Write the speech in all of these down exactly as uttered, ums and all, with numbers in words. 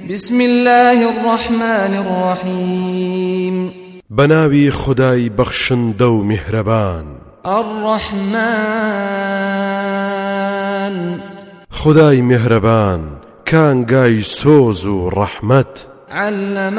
بسم الله الرحمن الرحيم بناوي خداي بخشن دو مهربان الرحمن خداي مهربان كان جاي سوزو رحمت علم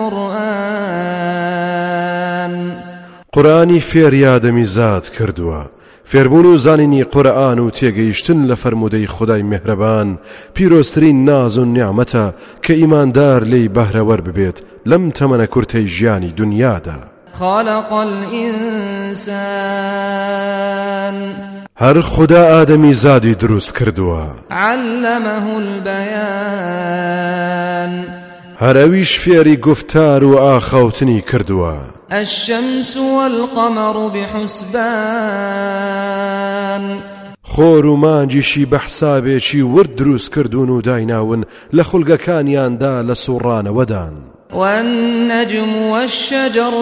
القرآن قرآني فير يادمي زاد كردوا فێربوون و زانینی قورئان و تێگەیشتن لە فەرموودەی خدای میهرەبان پیرۆزترین ناز و نیعمەتە کە ئیماندار لێی بەهرەوەر ببێت لەم تەمەنە کورتەی ژیانی دنیادا. خلق الإنسان هەر خدا ئادەمی زادی دروست کردووە. علمه البيان هەر ئەویش فێری گفتار و ئاخەوتنی کردووە. الشمس والقمر بحسبان خۆر و مانجیشی بە حسابێکی ورد دروست کردوون و دایناون لە خولگەکانیاندا لە سوڕانەوەدان. والنجم والشجر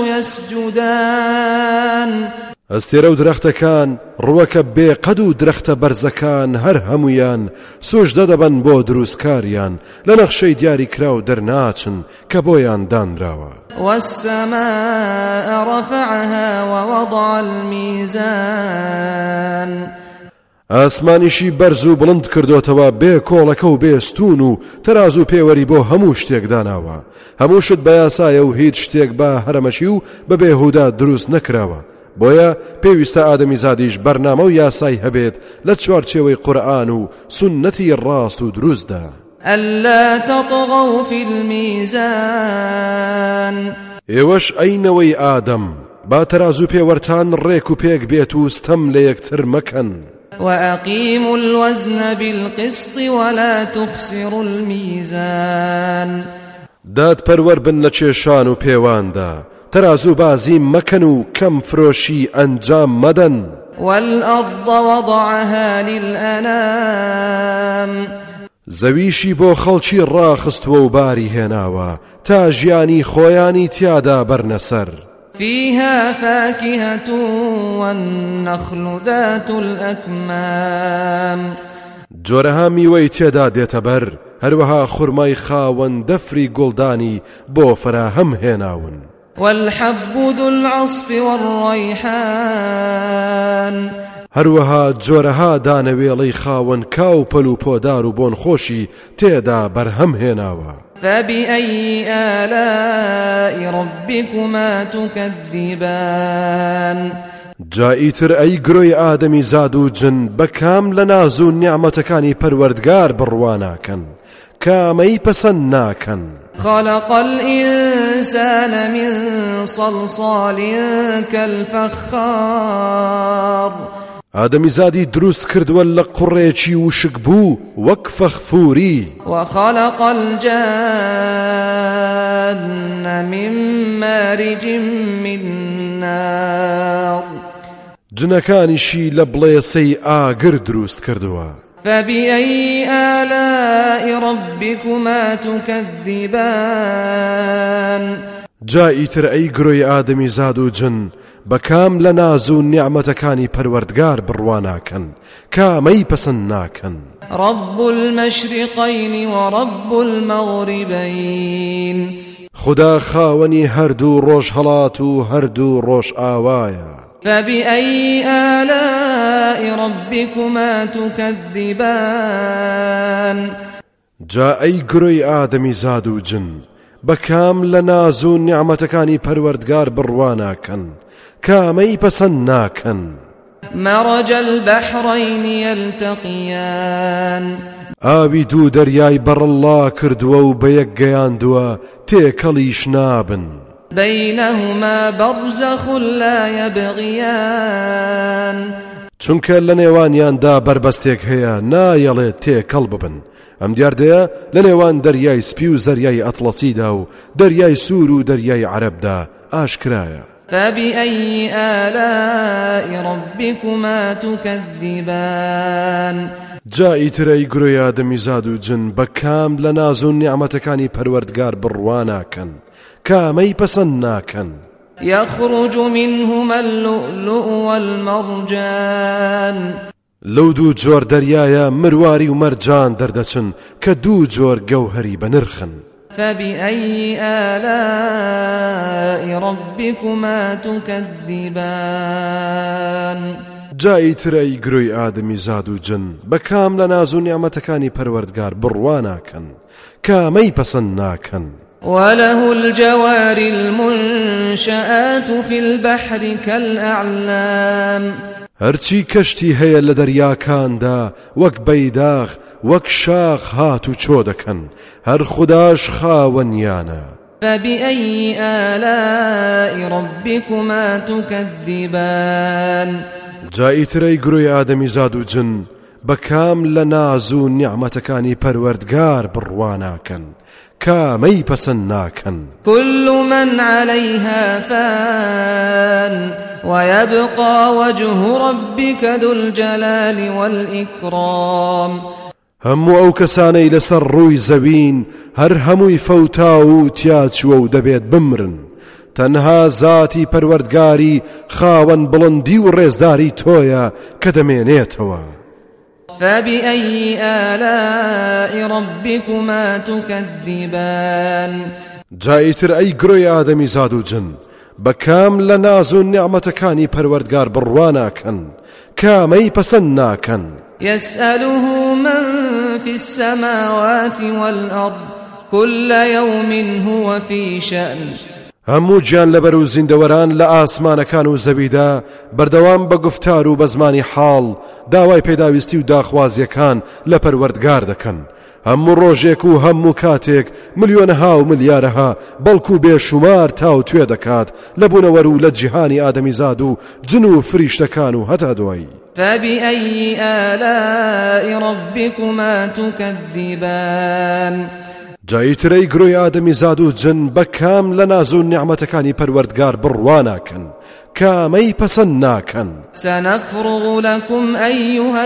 يسجدان ئەستێرە و درەختەکان ڕووەکە بێقەد و درەختە بەرزەکان هەر هەمویان سوژدە دەبەن بۆ دروستکاریان لە نەخشەی دیاری کرا و دەرناچن کە بۆیان دانراوە. والسماء رفعها ووضع الميزان ئاسمانیشی بەرز و بڵند کردوتەوە بێ کۆڵەکە و بێستون و تەراز و پێوەری بۆ هەموو شتێک داناوە. هەموو شت بە یاسایە و هیچ شتێک بە هەرەمەشی و بە بێهودا دروست نەکراوە. بۆیە پێویستە ئادەمی زادیش بەرنامە و یاسای هەبێت لە چوارچێوەی قورئان و سونەتی ڕاست و دروستدا. ألا تطغوا في الميزان ئێوەش ئەینەوەی ئادەم با تەراز و پێوەرتان ڕێک و پێک بێت و ستەم لە یەکتر مەکەن. وأقيموا الوزن بالقسط ولا تخسروا الميزان داد پەروەر بن لە کێشان و پێواندا تەرازوو بازی مەکەن و کەم فرۆشی ئەنجام مەدەن. والأرض وضعها للأنام زەویشی بۆ خەڵکی ڕاخستووە و باری هێناوە تا ژیانی خۆیانی تیادا بەرنەسەر. فيها فاكهة والنخل ذات الأكمام جۆرەها میوەی تێدا دێتە بەر هەروەها خوڕمای خاوەن دەفری گوڵدانی بۆ فراهەم هێناون. والحب ذو العصف والريحان هەروەها جۆرەها دانەوێڵەی خاوەن کاو پەل و پۆدار و بۆن خۆشی تێدا بەرهەم هێناوە. فبأي آلاء ربكما تكذبان جائیتر ئەی گرۆی ئادەمی زاد و جن بەکام لە ناز و نیعمەتەکانی پەروەردگار بڕواناکەن کامەی پەسەند ناکەن. خلق الإنسان من صلصال كالفخار ئادەمی زادی دروست کردووە لە قوڕێکی وشک بوو وەک فەخفوری. وخلق الجان من مارج من نار جنەکانیشی لە بڵێسەی ئاگر دروست کردووە. فبأي آلاء ربكما تكذبان جائیتر ئەی گرۆی ئادەمی زاد و جن بەکام لە ناز و نیعمەتەکانی پەروەردگار بڕواناکەن کامەی پەسەند ناکەن. رب المشرقين ورب المغربين خدا خاوەنی هەردوو ڕۆژ هەڵات و هەردوو ڕۆژ ئاوایە. فبأي آلاء ربكما تكذبان جا ئەی گرۆی ئادەمی زاد و جن بەکام لە ناز و نیعمەتەکانی پەروەردگار بڕواناکەن کامەی پەسەند ناکەن. مرج البحرين يلتقيان ئاوی دوو دەریای بەڕەڵا کردووە و بە یەک گەیاندووە تێکەڵیش نابن. بينهما برزخ لا يبغيان چونکە لە نێوانیاندا بربەستێک هەیە نایەڵێت تێکەڵ ببن. ئەم دیاردەیە لە نێوان دەریای سپی و زەریای ئەتڵەسیدا و دەریای سوور و دەریای عەرەبدا ئاشکرایە. فبأي آلاء ربكما تكذبان جائیتر ئەی گرۆی ئادەمی زاد و جن بەکام لە ناز و نیعمەتەکانی پەروەردگار بڕواناکەن کامەی پەسەند ناکەن. يخرج منهما اللؤلؤ والمرجان لەو دوو جۆر دەریایە مرواری و مەرجان دەردەچن کە دوو جۆر گەوهەری بەنرخن. فبأي آلاء ربكما تكذبان جایی ترەی گرۆی ئادەمی زاد و جن بەکام لە ناز و نیعمەتەکانی پەروەردگار بڕوا ناکەن کامەی پەسەند ناکەن. وله الجوار المنشآت في البحر كالأعلام هەرچی کەشتی هەیە لە دەریاکاندا وەک بەیداغ وەک شاخ هات و چۆ دەکەن هەر خوداش خاوەنیانە. فبأي آلاء ربكما تكذبان جایی ترەی گرۆی ئادەمی زاد و جن بەکام لە ناز و نیعمەتەکانی پەروەردگار بڕوا ناکەن کامەی پەسەند ناکەن. كل من عليها فان ويبقى وجه ربك ذو الجلال والإكرام هەموو ئەو کەسانەی لەسەر ڕووی زەوین هەر هەمووی فەوتا و تیاچووە و دەبێت بمرن تەنها زاتی پەروەردگاری خاوەن بڵندی و ڕێزداری تۆیە کە دەمێنێتەوە. فبأي آلاء ربكما تكذبان جایی تر ئەی گرۆی ئادەمی زاد و جن بەکام لە ناز و نیعمەتەکانی پەروەردگار بڕوا ناکەن کامەی پەسەند ناکەن. يسأله من في السماوات والأرض كل يوم هو في شأن هەموو گیان لەبەر و زیندەوەران لە ئاسمانەکان و زەویدا بەردەوام بە گفتار و بە زمانی حاڵ داوای پێداویستی و داخوازیەکان لە پەروەردگار دەکەن. هەموو ڕۆژێک و هەموو کاتێک ملیۆنەها و ملیارەها بەڵکو بێشومار تاو توێ دەکات لە بوونەوەر و لە جیهانی ئادەمیزاد و جن و فریشتەکان و هەتا دوایی. فبأي آلاء ربكما تكذبان جایی ترەی گرۆی ئادەمی زاد و جن بەکام لە ناز و نیعمەتەکانی پەروەردگار بڕوا ناکەن کامەی پەسەند ناکەن. سنفرغ لكم أيها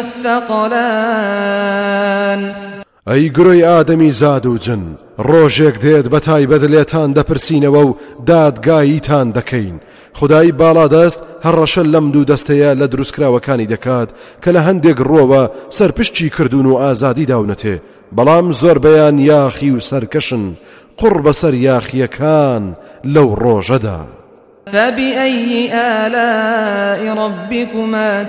الثقلان ئەی گرۆی ئادەمی زاد و جن ڕۆژێک دێت بە تایبەت لێتان دەپرسینەوە و دادگاییتان دەکەین. خدای باڵادەست هەڕەشە لەم دوو دەستەیە لە دروستکراوەکانی دەکات کە لە هەندێک ڕۆوە سەرپشتی کردوون و ئازادی داونەتێ بەڵام زۆر بەیان یاخی و سەرکەشن قڕ بەسەر یاخیەکان لەو ڕۆژەدا. فبأي آلاء ربكما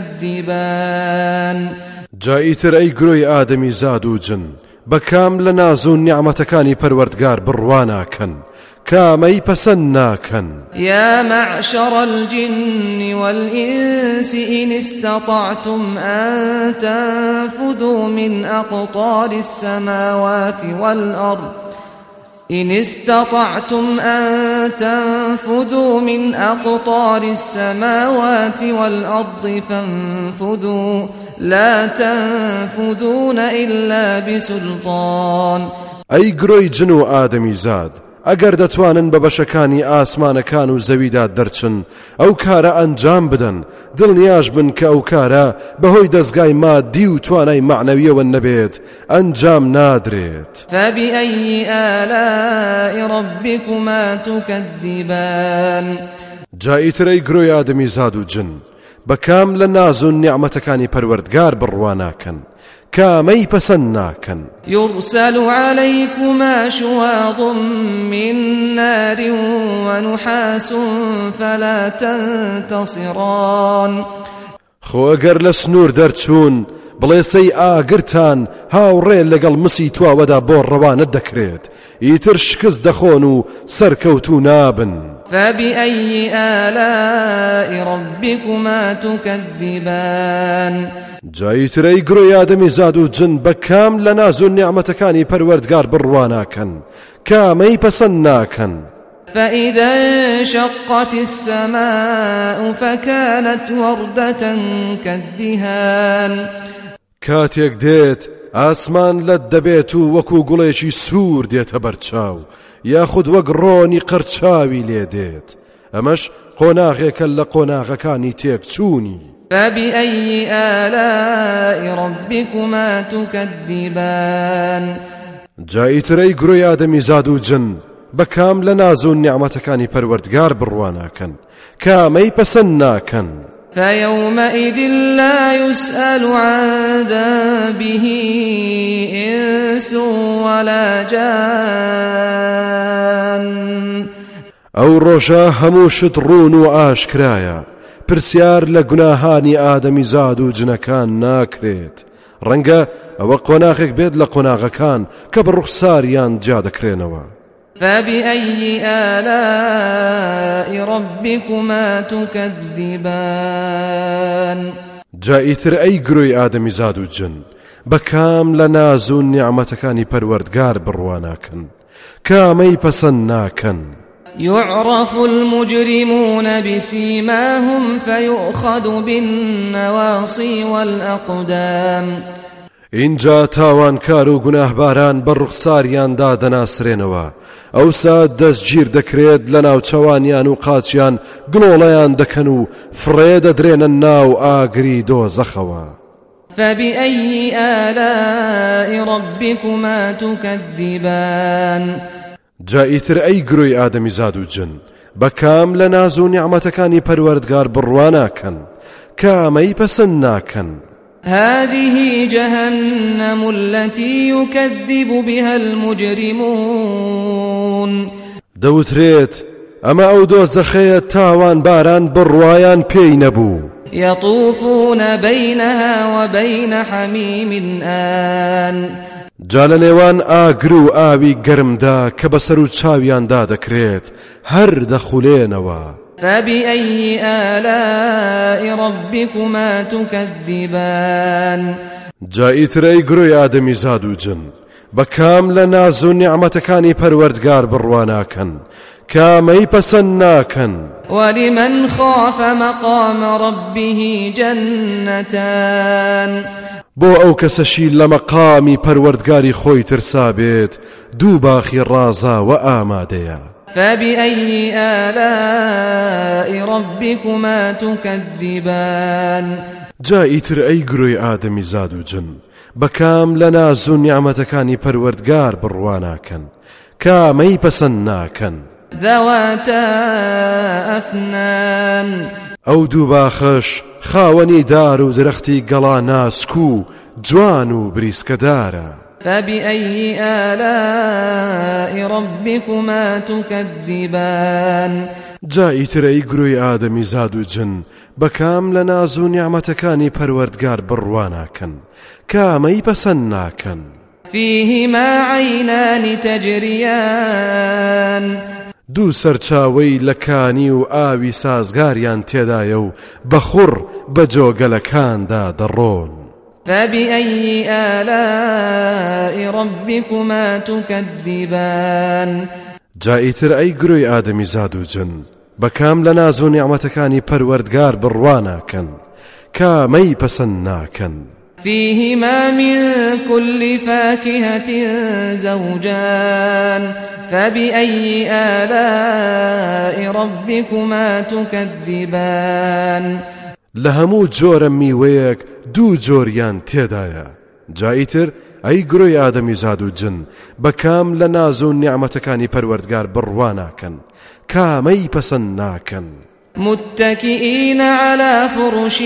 تكذبان جایی تر ئەی گرۆی ئادەمی زاد و جن بەکام لە ناز و نیعمەتەکانی پەروەردگار بڕوا ناکەن کامەی پەسەند ناکەن. يا معشر الجن والإنس إن استطعتم أن تنفذوا من أقطار السماوات والأرض إن استطعتم أن تنفذوا من أقطار السماوات والأرض فانفذوا لا تنفذون إلا بسلطان. ئەی گرۆی جن و ئادەمی زاد ئەگەر دەتوانن بە بەشەکانی ئاسمانەکان و زەویدا دەرچن ئەو کارە ئەنجام بدەن دڵنیاش بن کە ئەو کارە بەهۆی دەستگای مادی و توانای معنەویەوە نەبێت ئەنجام نادرێت. فبأي آلاء ربكما تكذبان جایی ترەی گرۆی ئادەمی زاد و جن بەکام لە ناز و نیعمەتەکانی پەروەردگار بڕوا ناکەن کامەی پەسەند ناکەن. يرسل عليكما شواظ من نار ونحاس فلا تنتصران خۆ ئەگەر لە سنوور دەرچوون بڵێسەی ئاگرتان هاوڕێ لەگەڵ مسی تواوەدا بۆ ڕەوانە دەکرێت ئیتر شکست دەخۆن و سەرکەوتوو نابن. فبأي آلاء ربكما تكذبان جایی ترەی گرۆی ئادەمی زاد و جن بەکام لە ناز و نیعمەتەکانی پەروەردگار بڕوا ناکەن کامەی پەسەند ناکەن. فإذا انشقت السماء فكانت وردة كالدهان کاتێک دێت ئاسمان لەت دەبێت و وەکو گوڵێکی سوور دێتە بەرچاو یاخود وەک ڕۆنی قەرچاوی لێ دێت ئەمەش قۆناغێکە لە قۆناغەکانی تێکچوونی. فبأي آلاء ربكما تكذبان جایی ترەی گرۆی ئادەمی زاد و جن بەکام لە ناز و نیعمەتەکانی پەروەردگار بڕوا ناکەن کامەی پەسەند ناکەن. فيومئذ لا يسأل عن ذنبه إنس ولا جان ئەو ڕۆژە هەموو شت ڕوون و ئاشکرایە پرسیار لە گوناهانی ئادەمی زاد و جنەکان ناکرێت ڕەنگە ئەوە قۆناغێک بێت لە قۆناغەکان کە بە ڕوخساریان جا دەکرێنەوە فبأي آلاء ربكما تكذبان جائیتر ئەی گرۆی ئادەمی زاد و جن بەکام لە ناز و نیعمەتەکانی پەروەردگار بڕواناکەن کامەی پەسەند ناکەن يعرف المجرمون بسيماهم فيؤخذ بالنواصي والأقدام اینجا تاوانکار و گوناهباران بە ڕوخساریاندا دەناسرێنەوە ئەوسا دەستگیر دەکرێت لە ناوچەوانیان و قاچیان گڵۆڵەیان دەکەن و فڕێ دەدرێنە ناو ئاگری دۆزەخەوە فبأي آلاء ربكما تكذبان جائیتر ئەی گرۆی ئادەمی زاد و جن بەکام لە ناز و نیعمەتەکانی پەروەردگار بڕواناکەن کامەی پەسەند ناکەن هذه جهنم التي يكذب بها المجرمون دەوترێت ئەمە ئەو دۆزەخەیە تاوان باران بڕوایان پێی نەبوو يطوفون بينها وبين حميم آن جا لە نێوان ئاگر و ئاوی گەرمدا کە بەسەر و چاویاندا دەکرێت هەر دەخولێنەوە فبأي آلاء ربكما تكذبان جائیتر ئەی گرۆی ئادەمی زاد و جن بەکام لە ناز و نیعمەتەکانی پەروەردگار بڕواناکەن کامەی پەسەند ناکەن ولمن خاف مقام ربه جنتان بۆ ئەو کەسەشی لە مەقامی پەروەردگاری خۆی ترسا بێت دوو باخی ڕازاوە ئامادەیە فبأي آلاء ربكما تكذبان جائیتر ئەی گرۆی ئادەمی زاد و جن بەکام لە ناز و نیعمەتەکانی پەروەردگار بڕواناکەن کامەی پەسەند ناکەن ذواتا أفنان ئەو دوو باخەش خاوەنی دار و درەختی گەڵا ناسک و جوان و بریسکەدارە فبأي آلاء ربكما تكذبان جائیتر ئەی گرۆی ئادەمی زاد و جن بەکام لە ناز و نیعمەتەکانی پەروەردگار بڕواناکەن کامەی پەسەند ناکەن فيهما عينان تجريان دوو سەرچاوەی لە کانی و ئاوی سازگاریان تێدایە و بەخوڕ بە جۆگەلەکاندا دەڕۆن فبأي آلاء ربكما تكذبان جائیتر ئەی گرۆی ئادەمی زاد و جن بەکام لە ناز و نیعمەتەکانی پەروەردگار بڕواناکەن کامەی پەسەند ناکەن فيهما من كل فاكهة زوجان فبأي آلاء ربكما تكذبان لهمو جۆرە میوەیەک دوو جۆریان تێدایە جائیتر ئەی گرۆی ئادەمی زاد و جن بەکام لە ناز و نیعمەتەکانی پەروەردگار بڕواناکەن کامەی پەسەند ناکەن متكئين على فرش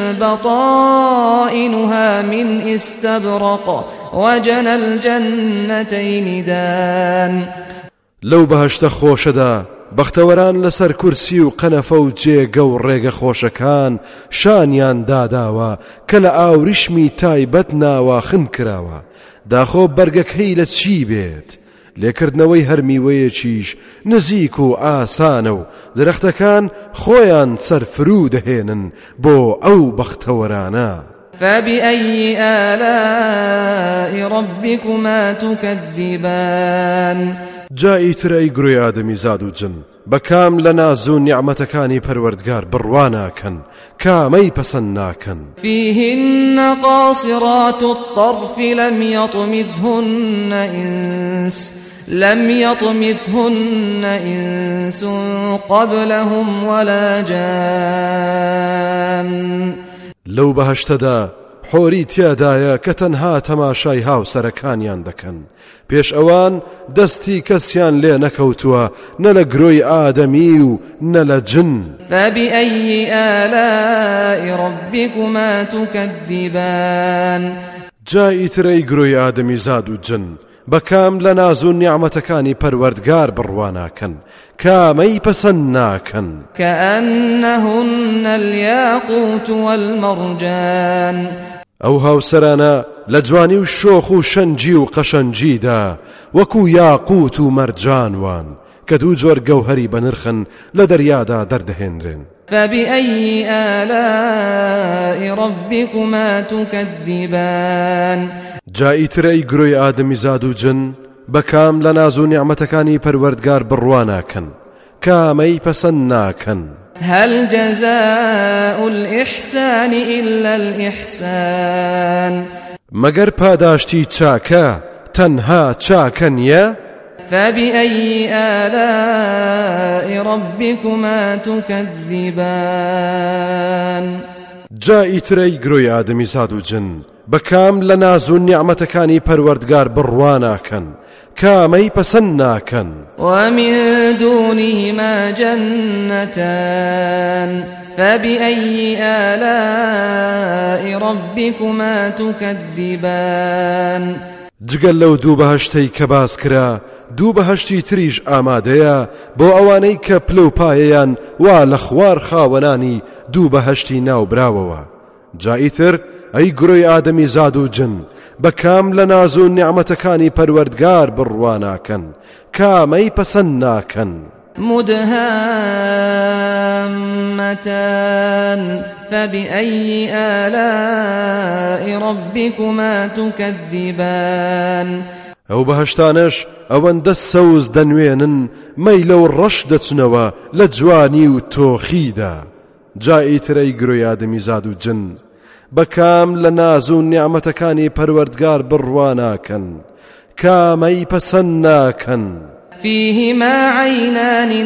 بطائنها من استبرق وجنى الجنتين دان لەو بەهەشتە خۆشەدا بەختەوەران لەسەر کورسی و قەنەفە و جێگە و ڕێگە خۆشەکان شانیان داداوە کە لە ئاوریشمی تایبەت ناواخن کراوە داخۆ بەرگەکەی لە چی بێت لێکردنەوەی هەر میوەیەکیش نزیک و ئاسانە و درەختەکان خۆیان سەرفرو دەهێنن بۆ ئەو بەختەوەرانە فبأي آلاء ربكما تكذبان جائیتر ئەی گرۆی ئادەمی زاد و جن بەکام لە ناز و نیعمەتەکانی پەروەردگار بڕواناکەن کامەی پەسەند ناکەن فيهن قاصرات الطرف لم يطمثهن إنس لم يطمثهن إنس قبلهم ولا جان لەو بەهەشتەدا حۆری تیادایە کە تەنها تەماشای هاوسەرەکانیان دەکەن پێش ئەوان دەستی کەسیان لێ نەکەوتووە نە لە گرۆی ئادەمی و نە لە جن. فبأي آلاء ربكما تكذبان جای ترەی گرۆی ئادەمی زاد و جن بەکام لە ناز و نیعمەتەکانی پەروەردگار بڕواناکەن کامەی پەسەند ناکەن. كأنهن الياقوت والمرجان ئەو هاوسەرانە لە جوانی و شۆخ و شەنجی و قەشەنجیدا وەکو یاقوت و مەرجانوان کە دوو جۆر گەوهەری بەنرخن لە دەریادا دەردەهێنرێن. فبأي آلاء ربكما تكذبان جای ترەی گرۆی ئادەمی زاد و جن بەکام لە ناز و نیعمەتەکانی پەروەردگار بڕواناکەن کامەی پەسەند ناکەن. هل جزاء الإحسان إلا الإحسان مەگەر پاداشتی چاکە تەنها چاکە نییە؟ فبأي آلاء ربكما تكذبان جای ترەی گرۆی ئادەمی زاد و جن بەکام لە ناز و نیعمەتەکانی پەروەردگار بڕواناکەن کامەی پەسەند ناکەن. ومن دونهما جنتان فبأي آلاء ربكما تكذبان جگەل لەو دوو بەهەشتەی کە باس کرا دوو بەهەشتی تریش ئامادەیە بۆ ئەوانەی کە پلە و پایەیان وا لە خوار خاوەنانی دوو بەهەشتی ناوبراوەوە. جاییتر ئەی گرۆی ئادەمی زاد و جن بەکام لە ناز و نیعمەتەکانی پەروەردگار بڕواناکەن کامەی پەسەند ناکەن. مدهامتان فبأي آلاء ربكما تكذبان ئەو بەهەشتانەش ئەوەندە سەوز دەنوێنن مەی لەو ڕەش دەچنەوە لە جوانی و تۆخیدا. جای ترەی گرۆی ئادەمی زاد و جن بەکام لە ناز و نیعمەتەکانی پەروەردگار بڕواناکەن کامەی پەسەند ناکەن. فيهما عينان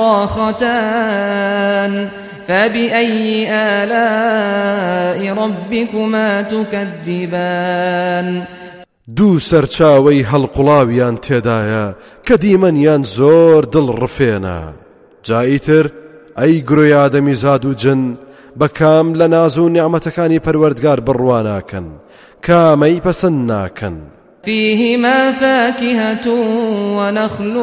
نضاختان فبأي آلاء ربكما تكذبان دوو سەرچاوەی هەڵقوڵاویان تێدایە کە دیمەنیان زۆر دڵڕفێنە. جاییتر ئەی گرۆی ئادەمی زاد و جن بەکام لە ناز و نیعمەتەکانی پەروەردگار بڕواناکەن کامەی پەسەند ناکەن. فيهما فاكهة ونخل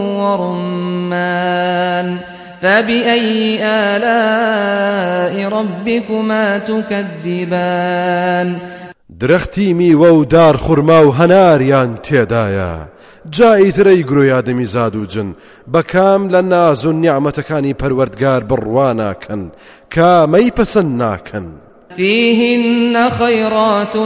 ورمان فبأي آلاء ربكما تكذبان درەختی میوە و دار خورما و هەناریان تێدایە. جای ترەی گرۆی ئادەمی زاد و جن بەکام لە ناز و نیعمەتەکانی پەروەردگار بڕواناکەن کامەی پەسەند ناکەن. فيهن خيرات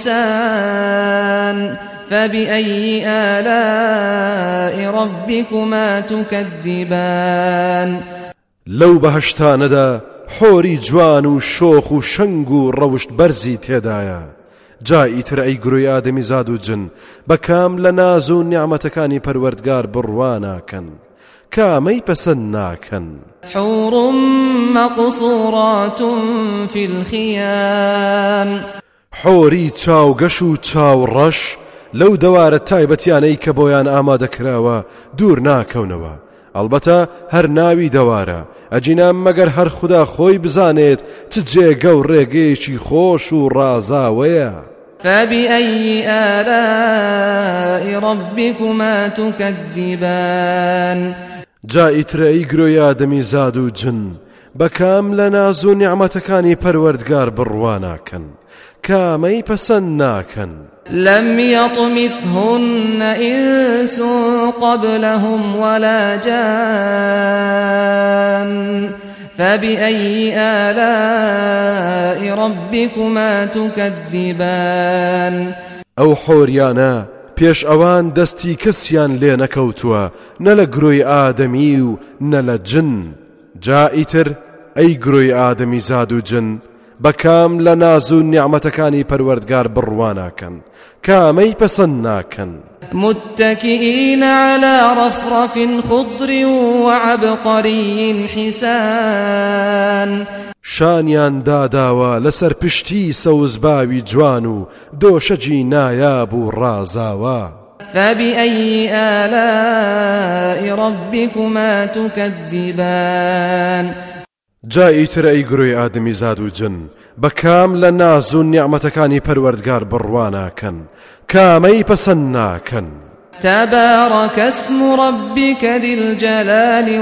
حسان فبأي آلاء ربكما تكذبان لەو بەهەشتانەدا حۆری جوان و شۆخ و شەنگ و ڕەوشت بەرزی تێدایە. جای تر ئەی گرۆی ئادەمی زاد و جن بەکام لە ناز و نیعمەتەکانی پەروەردگار بڕواناکەن کامەی پەسەند ناکەن. حور مقصورات في الخيام حۆری چاوگەش و چاوڕەش لەو دەوارە تایبەتیانەی کە بۆیان ئامادەکراوە دوور ناکەونەوە. ئەلبەتە هەر ناوی دەوارە ئەجینە مەگەر هەر خوددا خۆی بزانێت چ جێگە و ڕێگەیەکی خۆش و ڕازاوەیە. فبأي آلاء ربكما تكذبان جای ترەی گرۆی ئادەمی زاد و جن بەکام لە ناز و نیعمەتەکانی پەروەردگار بڕواناکەن کامەی پەسەند ناکەن. لم يطمثهن إنس قبلهم ولا جان فبأي آلاء ربكما تكذبان ئەو حۆریانە پێش ئەوان دەستی کەسیان لێ نەکەوتووە نە لە گرۆی ئادەمی و نە لە جن. جائیتر ئەی گرۆی ئادەمی زاد و جن بەکام لە ناز و نیعمەتەکانی پەروەردگار بڕواناکەن کامەی پەسەند ناکەن. متكئين على رفرف خضر وعبقري حسان شانیان داداوە لەسەر پشتی سەوزباوی جوان و دۆشەجی نایاب و ڕازاوە. فبأي آلاء ربكما تكذبان جاییتر ئەی گروی ئادەمی زاد و جن بەکام لە ناز و نیعمەتەکانی پەروەردگار بڕواناکەن کامەی پەسەند ناکەن. تبارك اسم ربك ذي الجلال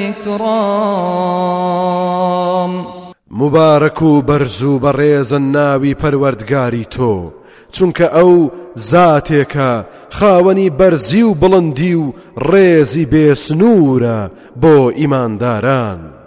والإكرام مبارك و بەرزوو بەڕێزە ناوی پەروەردگاری تۆ چونکە ئەو زاتێکە خاوەنی بەرزی و بڵندی و ڕێزی بێسنوورە بۆ ئیمانداران.